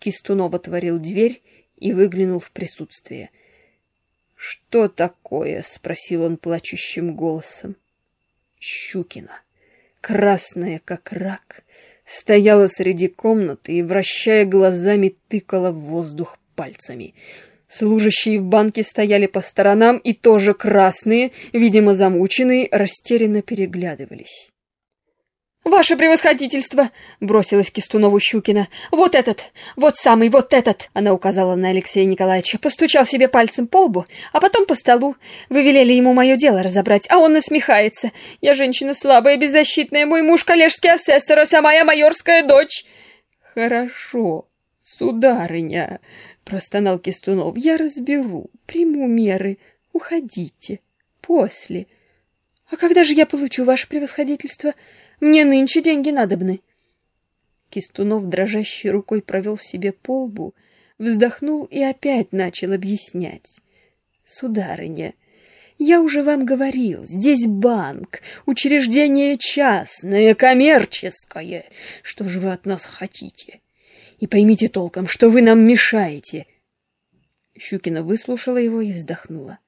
Кистунов отворил дверь и выглянул в присутствие. «Что такое?» — спросил он плачущим голосом. Щукина, красная как рак, стояла среди комнаты и, вращая глазами, тыкала в воздух пальцами. Служащие в банке стояли по сторонам и тоже красные, видимо, замученные, растерянно переглядывались. «Ваше превосходительство!» — бросилась Кистунову Щукина. «Вот этот! Вот самый! Вот этот!» — она указала на Алексея Николаевича. Постучал себе пальцем по лбу, а потом по столу. Вы велели ему мое дело разобрать, а он насмехается. Я женщина слабая, беззащитная, мой муж коллежский асессор, а сама я майорская дочь. «Хорошо, сударыня!» — простонал Кистунов. «Я разберу, приму меры. Уходите. После. А когда же я получу ваше превосходительство? Мне нынче деньги надобны». Кистунов дрожащей рукой провел себе по лбу, вздохнул и опять начал объяснять. «Сударыня, я уже вам говорил, здесь банк, учреждение частное, коммерческое. Что же вы от нас хотите? И поймите толком, что вы нам мешаете». Щукина выслушала его и вздохнула.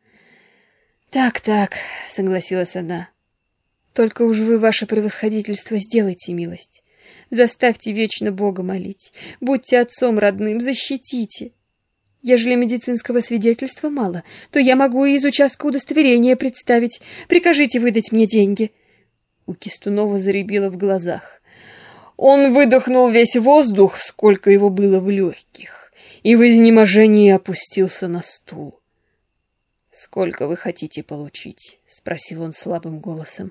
«Так», — согласилась она. «Только уж вы, ваше превосходительство, сделайте милость. Заставьте вечно Бога молить. Будьте отцом родным, защитите. Ежели медицинского свидетельства мало, то я могу и из участка удостоверения представить. Прикажите выдать мне деньги». У Кистунова зарябило в глазах. Он выдохнул весь воздух, сколько его было в легких, и в изнеможении опустился на стул. «Сколько вы хотите получить?» — спросил он слабым голосом.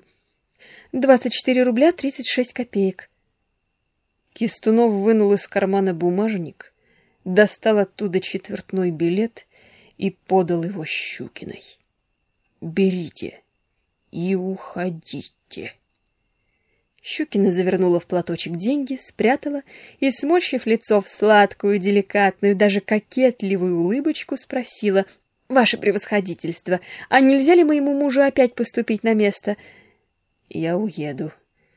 24 рубля 36 копеек. Кистунов вынул из кармана бумажник, достал оттуда четвертной билет и подал его Щукиной. «Берите и уходите». Щукина завернула в платочек деньги, спрятала и, сморщив лицо в сладкую, деликатную, даже кокетливую улыбочку, спросила: «Ваше превосходительство, а нельзя ли моему мужу опять поступить на место?» «Я уеду.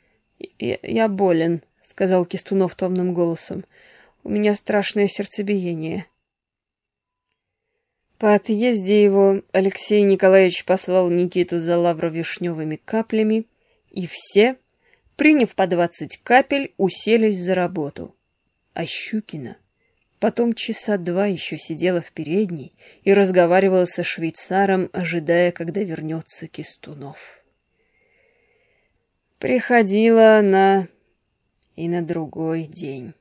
Я болен», — сказал Кистунов томным голосом. «У меня страшное сердцебиение». По отъезде его Алексей Николаевич послал Никиту за лавровишневыми каплями, и все, приняв по 20 капель, уселись за работу. А Щукина потом часа 2 еще сидела в передней и разговаривала со швейцаром, ожидая, когда вернется Кистунов. Приходила она и на другой день.